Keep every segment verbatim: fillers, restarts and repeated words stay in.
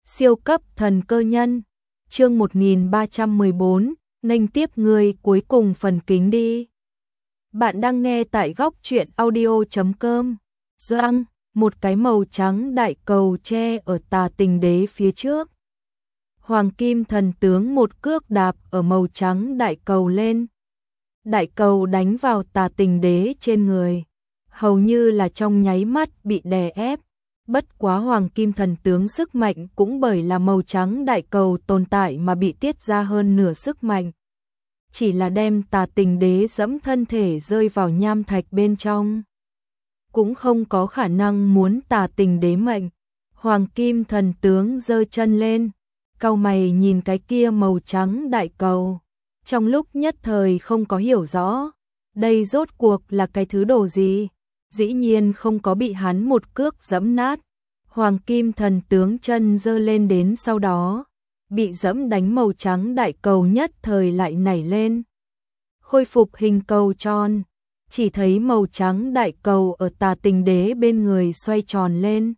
Siêu cấp thần cơ nhân, chương một nghìn ba trăm mười bốn, nghênh tiếp người cuối cùng phần kính đi. Bạn đang nghe tại góc truyện audio chấm com. Doang, một cái màu trắng đại cầu tre ở Tà Tình Đế phía trước. Hoàng kim thần tướng một cước đạp ở màu trắng đại cầu lên. Đại cầu đánh vào Tà Tình Đế trên người, hầu như là trong nháy mắt bị đè ép. Bất quá hoàng kim thần tướng sức mạnh cũng bởi là màu trắng đại cầu tồn tại mà bị tiết ra hơn nửa sức mạnh. Chỉ là đem Tà Tình Đế dẫm thân thể rơi vào nham thạch bên trong. Cũng không có khả năng muốn Tà Tình Đế mệnh. Hoàng kim thần tướng giơ chân lên, cau mày nhìn cái kia màu trắng đại cầu. Trong lúc nhất thời không có hiểu rõ, đây rốt cuộc là cái thứ đồ gì. Dĩ nhiên không có bị hắn một cước giẫm nát. Hoàng kim thần tướng chân giơ lên đến sau đó, bị giẫm đánh màu trắng đại cầu nhất thời lại nảy lên, khôi phục hình cầu tròn. Chỉ thấy màu trắng đại cầu ở Tà Tình Đế bên người xoay tròn lên,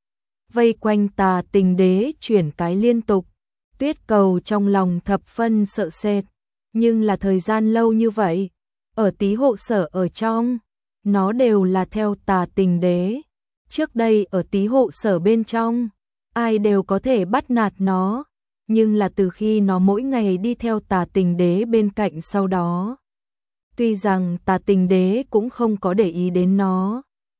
vây quanh Tà Tình Đế chuyển cái liên tục. Tuyết cầu trong lòng thập phân sợ sệt, nhưng là thời gian lâu như vậy, ở tí hộ sở ở trong, nó đều là theo Tà Tình Đế. Trước đây ở tí hộ sở bên trong, ai đều có thể bắt nạt nó, nhưng là từ khi nó mỗi ngày đi theo Tà Tình Đế bên cạnh sau đó. Tuy rằng Tà Tình Đế cũng không có để ý đến nó,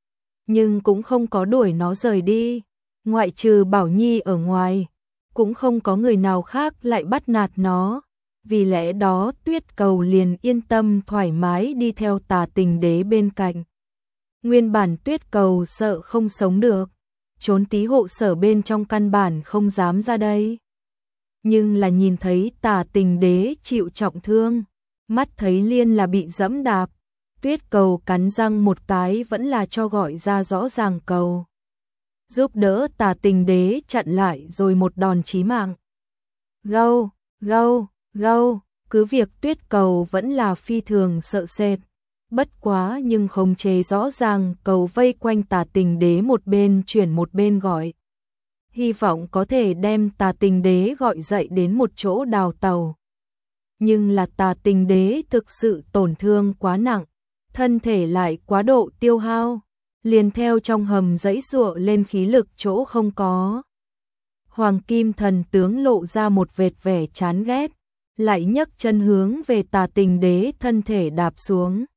nhưng cũng không có đuổi nó rời đi. Ngoại trừ Bảo Nhi ở ngoài, cũng không có người nào khác lại bắt nạt nó. Vì lẽ đó Tuyết cầu liền yên tâm thoải mái đi theo Tà Tình Đế bên cạnh. Nguyên bản Tuyết cầu sợ không sống được, trốn tí hộ sở bên trong căn bản không dám ra đây. Nhưng là nhìn thấy Tà Tình Đế chịu trọng thương, mắt thấy liên là bị dẫm đạp, Tuyết cầu cắn răng một cái vẫn là cho gọi ra rõ ràng cầu, giúp đỡ Tà Tình Đế chặn lại rồi một đòn chí mạng. Gâu, gâu, gâu, cứ việc Tuyết cầu vẫn là phi thường sợ sệt. Bất quá nhưng không chế rõ ràng cầu vây quanh Tà Tình Đế một bên chuyển một bên gọi. Hy vọng có thể đem Tà Tình Đế gọi dậy đến một chỗ đào tàu. Nhưng là Tà Tình Đế thực sự tổn thương quá nặng, thân thể lại quá độ tiêu hao, liền theo trong hầm dãy giụa lên khí lực chỗ không có. Hoàng kim thần tướng lộ ra một vệt vẻ chán ghét, lại nhấc chân hướng về Tà Tình Đế thân thể đạp xuống.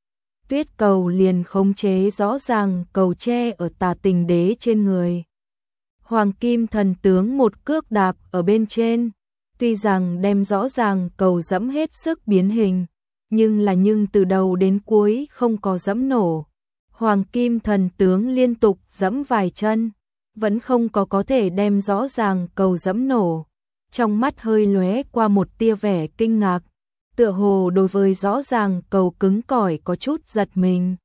Tuyết cầu liền khống chế rõ ràng cầu tre ở Tà Tình Đế trên người. Hoàng kim thần tướng một cước đạp ở bên trên, tuy rằng đem rõ ràng cầu dẫm hết sức biến hình, nhưng là nhưng từ đầu đến cuối không có dẫm nổ. Hoàng kim thần tướng liên tục dẫm vài chân, vẫn không có có thể đem rõ ràng cầu dẫm nổ. Trong mắt hơi lóe qua một tia vẻ kinh ngạc, tựa hồ đối với rõ ràng cầu cứng cỏi có chút giật mình.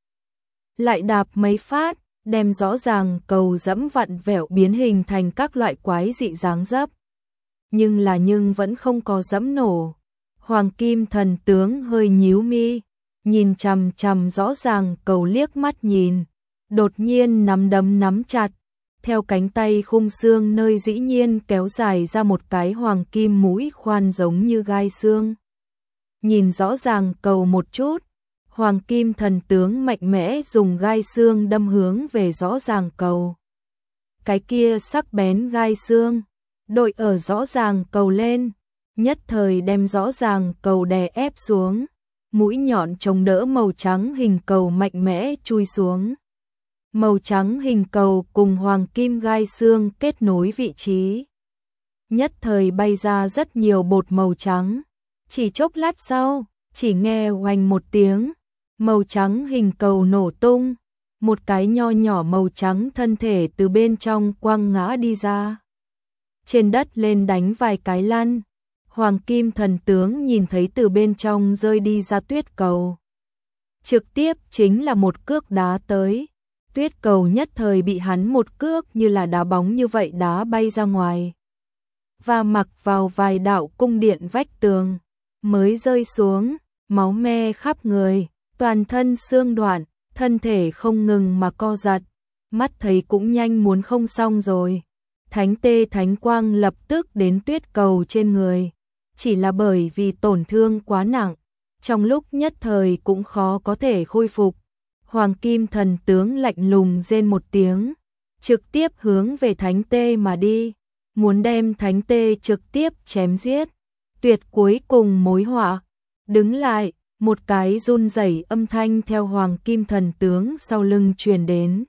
Lại đạp mấy phát, đem rõ ràng cầu dẫm vặn vẹo biến hình thành các loại quái dị dáng dấp. Nhưng là nhưng vẫn không có dẫm nổ. Hoàng kim thần tướng hơi nhíu mi, nhìn chằm chằm rõ ràng cầu liếc mắt nhìn, đột nhiên nắm đấm nắm chặt, theo cánh tay khung xương nơi dĩ nhiên kéo dài ra một cái hoàng kim mũi khoan giống như gai xương. Nhìn rõ ràng cầu một chút, hoàng kim thần tướng mạnh mẽ dùng gai xương đâm hướng về rõ ràng cầu. Cái kia sắc bén gai xương, đội ở rõ ràng cầu lên, nhất thời đem rõ ràng cầu đè ép xuống, mũi nhọn chống đỡ màu trắng hình cầu mạnh mẽ chui xuống. Màu trắng hình cầu cùng hoàng kim gai xương kết nối vị trí, nhất thời bay ra rất nhiều bột màu trắng. Chỉ chốc lát sau, chỉ nghe oanh một tiếng, màu trắng hình cầu nổ tung, một cái nho nhỏ màu trắng thân thể từ bên trong quăng ngã đi ra. Trên đất lên đánh vài cái lăn, hoàng kim thần tướng nhìn thấy từ bên trong rơi đi ra Tuyết cầu. Trực tiếp chính là một cước đá tới, Tuyết cầu nhất thời bị hắn một cước như là đá bóng như vậy đá bay ra ngoài, và mặc vào vài đạo cung điện vách tường. Mới rơi xuống, máu me khắp người, toàn thân xương đoạn, thân thể không ngừng mà co giật, mắt thấy cũng nhanh muốn không xong rồi. thánh tê thánh quang lập tức đến tuyết cầu trên người, chỉ là bởi vì tổn thương quá nặng, trong lúc nhất thời cũng khó có thể khôi phục. Hoàng kim thần tướng lạnh lùng rên một tiếng, trực tiếp hướng về thánh tê mà đi, muốn đem thánh tê trực tiếp chém giết. Tuyệt cuối cùng mối họa, đứng lại, một cái run rẩy âm thanh theo hoàng kim thần tướng sau lưng truyền đến.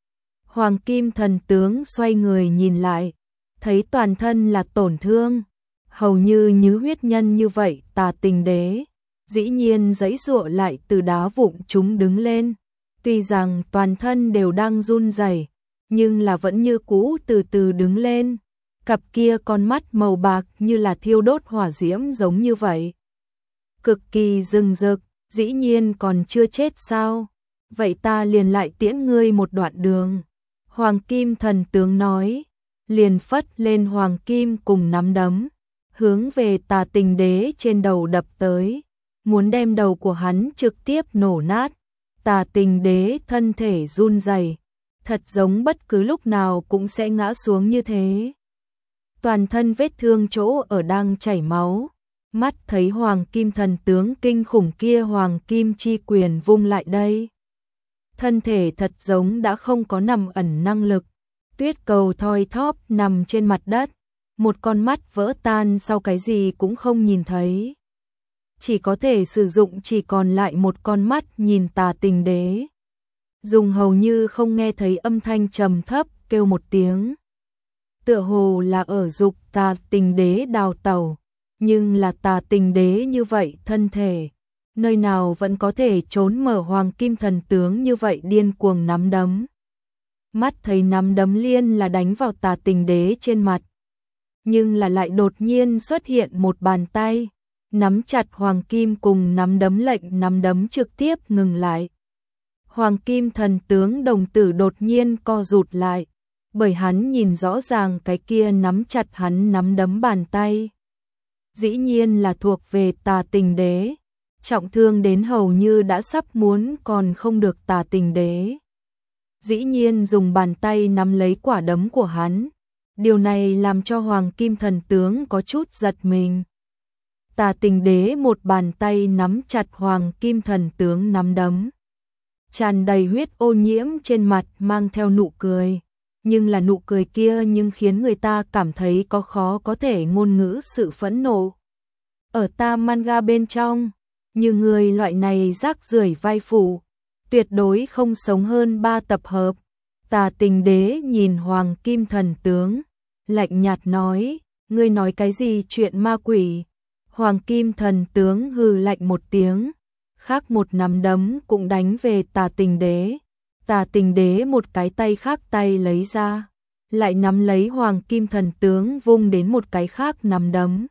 Hoàng kim thần tướng xoay người nhìn lại, thấy toàn thân là tổn thương, hầu như nhứ huyết nhân như vậy Tà Tình Đế, dĩ nhiên giãy giụa lại từ đá vụn chúng đứng lên, tuy rằng toàn thân đều đang run rẩy, nhưng là vẫn như cũ từ từ đứng lên, cặp kia con mắt màu bạc như là thiêu đốt hỏa diễm giống như vậy. Cực kỳ rừng rực, dĩ nhiên còn chưa chết sao? Vậy ta liền lại tiễn ngươi một đoạn đường. Hoàng kim thần tướng nói, liền phất lên hoàng kim cùng nắm đấm, hướng về Tà Tình Đế trên đầu đập tới, muốn đem đầu của hắn trực tiếp nổ nát. Tà Tình Đế thân thể run rẩy, thật giống bất cứ lúc nào cũng sẽ ngã xuống như thế. Toàn thân vết thương chỗ ở đang chảy máu, mắt thấy hoàng kim thần tướng kinh khủng kia hoàng kim chi quyền vung lại đây. Thân thể thật giống đã không có nằm ẩn năng lực, tuyết cầu thoi thóp nằm trên mặt đất, một con mắt vỡ tan sau cái gì cũng không nhìn thấy. Chỉ có thể sử dụng chỉ còn lại một con mắt nhìn Tà Tình Đế. Dùng hầu như không nghe thấy âm thanh trầm thấp kêu một tiếng. Tựa hồ là ở dục Tà Tình Đế đào tẩu, nhưng là Tà Tình Đế như vậy thân thể, nơi nào vẫn có thể trốn mở hoàng kim thần tướng như vậy điên cuồng nắm đấm. Mắt thấy nắm đấm liên là đánh vào Tà Tình Đế trên mặt, nhưng là lại đột nhiên xuất hiện một bàn tay, nắm chặt hoàng kim cùng nắm đấm lệnh nắm đấm trực tiếp ngừng lại. Hoàng kim thần tướng đồng tử đột nhiên co rụt lại, bởi hắn nhìn rõ ràng cái kia nắm chặt hắn nắm đấm bàn tay. Dĩ nhiên là thuộc về Tà Tình Đế, trọng thương đến hầu như đã sắp muốn còn không được Tà Tình Đế. Dĩ nhiên dùng bàn tay nắm lấy quả đấm của hắn, điều này làm cho hoàng kim thần tướng có chút giật mình. Tà Tình Đế một bàn tay nắm chặt hoàng kim thần tướng nắm đấm, tràn đầy huyết ô nhiễm trên mặt mang theo nụ cười, nhưng là nụ cười kia nhưng khiến người ta cảm thấy có khó có thể ngôn ngữ sự phẫn nộ. Ở ta manga bên trong, như người loại này rác rưởi vai phụ, tuyệt đối không sống hơn ba tập hợp. Tà Tình Đế nhìn hoàng kim thần tướng, lạnh nhạt nói, ngươi nói cái gì chuyện ma quỷ? Hoàng kim thần tướng hừ lạnh một tiếng, khác một nắm đấm cũng đánh về Tà Tình Đế. Tà Tình Đế một cái tay khác tay lấy ra, lại nắm lấy hoàng kim thần tướng vung đến một cái khác nắm đấm.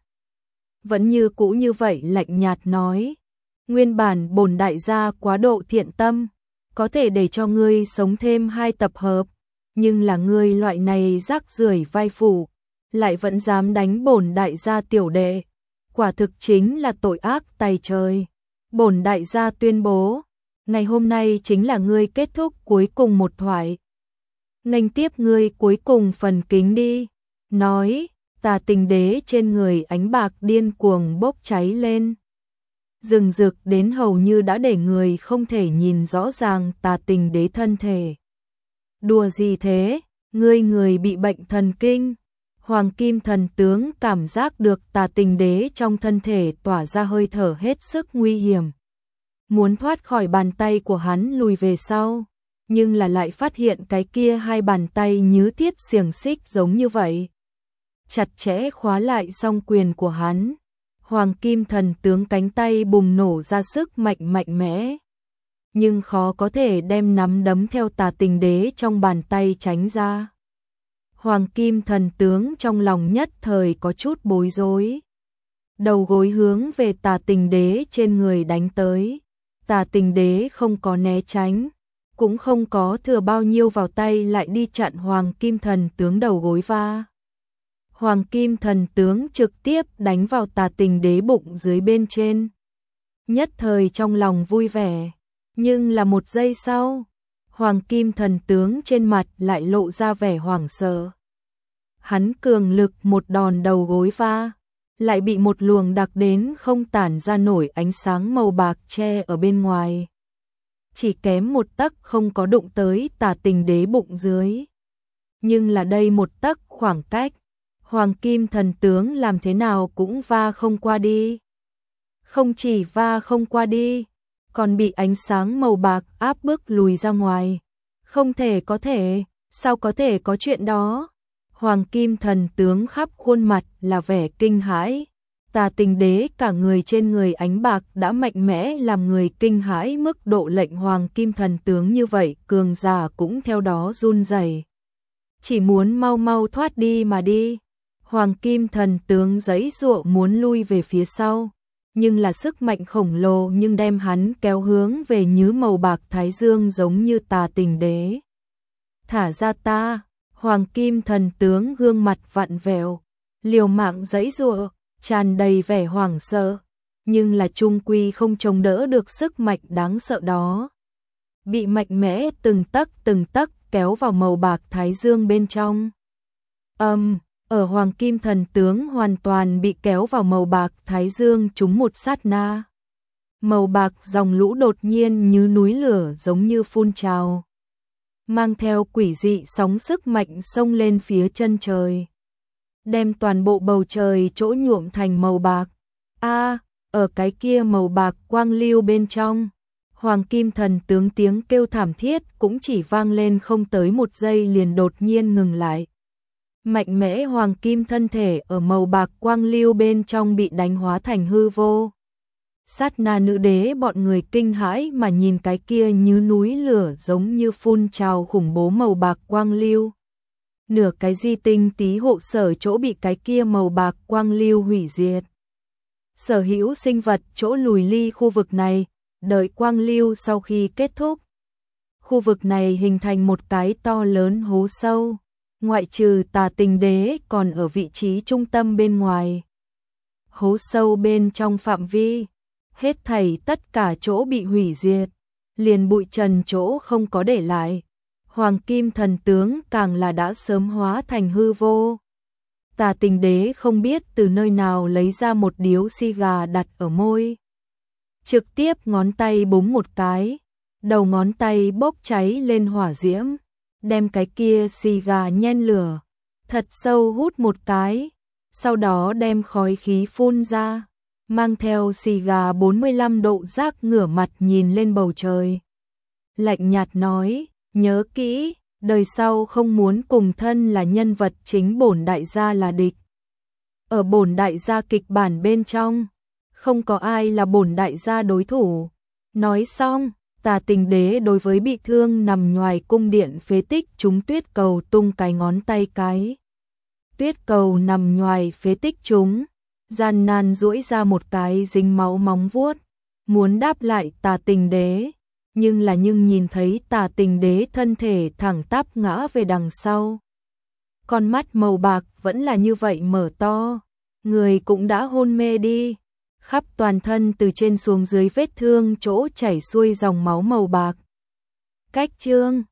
Vẫn như cũ như vậy lạnh nhạt nói, nguyên bản bổn đại gia quá độ thiện tâm, có thể để cho ngươi sống thêm hai tập hợp, nhưng là ngươi loại này rác rưởi vai phụ, lại vẫn dám đánh bổn đại gia tiểu đệ, quả thực chính là tội ác tày trời. Bổn đại gia tuyên bố, ngày hôm nay chính là ngươi kết thúc cuối cùng một thoại. Nghênh tiếp ngươi cuối cùng phần kính đi. Nói, Tà Tình Đế trên người ánh bạc điên cuồng bốc cháy lên, rừng rực đến hầu như đã để người không thể nhìn rõ ràng Tà Tình Đế thân thể. Đùa gì thế, ngươi người bị bệnh thần kinh. Hoàng kim thần tướng cảm giác được Tà Tình Đế trong thân thể tỏa ra hơi thở hết sức nguy hiểm, muốn thoát khỏi bàn tay của hắn lùi về sau, nhưng là lại phát hiện cái kia hai bàn tay như thiết xiềng xích giống như vậy, chặt chẽ khóa lại song quyền của hắn. Hoàng kim thần tướng cánh tay bùng nổ ra sức mạnh mạnh mẽ, nhưng khó có thể đem nắm đấm theo Tà Tình Đế trong bàn tay tránh ra. Hoàng kim thần tướng trong lòng nhất thời có chút bối rối, đầu gối hướng về Tà Tình Đế trên người đánh tới. Tà Tình Đế không có né tránh, cũng không có thừa bao nhiêu vào tay lại đi chặn hoàng kim thần tướng đầu gối va. Hoàng kim thần tướng trực tiếp đánh vào Tà Tình Đế bụng dưới bên trên. Nhất thời trong lòng vui vẻ, nhưng là một giây sau, hoàng kim thần tướng trên mặt lại lộ ra vẻ hoảng sợ. hắn cường lực một đòn đầu gối va, lại bị một luồng đặc đến không tản ra nổi ánh sáng màu bạc che ở bên ngoài. Chỉ kém một tấc không có đụng tới Tà Tình Đế bụng dưới. Nhưng là đây một tấc khoảng cách, Hoàng Kim Thần Tướng làm thế nào cũng va không qua đi. Không chỉ va không qua đi, còn bị ánh sáng màu bạc áp bức lùi ra ngoài. Không thể có thể, sao có thể có chuyện đó? Hoàng Kim Thần Tướng khắp khuôn mặt là vẻ kinh hãi. Tà Tình Đế cả người trên người ánh bạc đã mạnh mẽ làm người kinh hãi mức độ lệnh Hoàng Kim Thần Tướng như vậy, cường giả cũng theo đó run rẩy. Chỉ muốn mau mau thoát đi mà đi. Hoàng Kim Thần Tướng giãy giụa muốn lui về phía sau, nhưng là sức mạnh khổng lồ nhưng đem hắn kéo hướng về nhứ màu bạc thái dương giống như Tà Tình Đế. Thả ra ta! Hoàng Kim Thần Tướng gương mặt vặn vẹo, liều mạng giãy giụa, tràn đầy vẻ hoảng sợ, nhưng là chung quy không chống đỡ được sức mạnh đáng sợ đó. Bị mạnh mẽ từng tấc từng tấc kéo vào màu bạc thái dương bên trong. Âm, um, ở Hoàng Kim Thần Tướng hoàn toàn bị kéo vào màu bạc thái dương trúng một sát na. Màu bạc dòng lũ đột nhiên như núi lửa giống như phun trào, mang theo quỷ dị sóng sức mạnh xông lên phía chân trời, đem toàn bộ bầu trời chỗ nhuộm thành màu bạc. A, à, ở cái kia màu bạc quang lưu bên trong, Hoàng Kim Thần Tướng tiếng kêu thảm thiết cũng chỉ vang lên không tới một giây liền đột nhiên ngừng lại. Mạnh mẽ hoàng kim thân thể ở màu bạc quang lưu bên trong bị đánh hóa thành hư vô. Sát na nữ đế bọn người kinh hãi mà nhìn cái kia như núi lửa giống như phun trào khủng bố màu bạc quang lưu. Nửa cái di tinh tí hộ sở chỗ bị cái kia màu bạc quang lưu hủy diệt. Sở hữu sinh vật chỗ lùi ly khu vực này, đợi quang lưu sau khi kết thúc. Khu vực này hình thành một cái to lớn hố sâu, ngoại trừ Tà Tình Đế còn ở vị trí trung tâm bên ngoài. Hố sâu bên trong phạm vi, hết thảy tất cả chỗ bị hủy diệt, liền bụi trần chỗ không có để lại. Hoàng Kim Thần Tướng càng là đã sớm hóa thành hư vô. Tà Tình Đế không biết từ nơi nào lấy ra một điếu xì gà đặt ở môi. Trực tiếp ngón tay búng một cái, đầu ngón tay bốc cháy lên hỏa diễm, đem cái kia xì gà nhen lửa, thật sâu hút một cái, sau đó đem khói khí phun ra, mang theo xì gà bốn mươi lăm độ rác ngửa mặt nhìn lên bầu trời. Lạnh nhạt nói, nhớ kỹ, đời sau không muốn cùng thân là nhân vật chính bổn đại gia là địch. Ở bổn đại gia kịch bản bên trong, không có ai là bổn đại gia đối thủ. Nói xong, Tà Tình Đế đối với bị thương nằm ngoài cung điện phế tích chúng tuyết cầu tung cái ngón tay cái. Tuyết cầu nằm ngoài phế tích chúng, gian nan duỗi ra một cái dính máu móng vuốt, muốn đáp lại Tà Tình Đế, nhưng là nhưng nhìn thấy Tà Tình Đế thân thể thẳng tắp ngã về đằng sau. Con mắt màu bạc vẫn là như vậy mở to, người cũng đã hôn mê đi. Khắp toàn thân từ trên xuống dưới vết thương chỗ chảy xuôi dòng máu màu bạc. Cách chương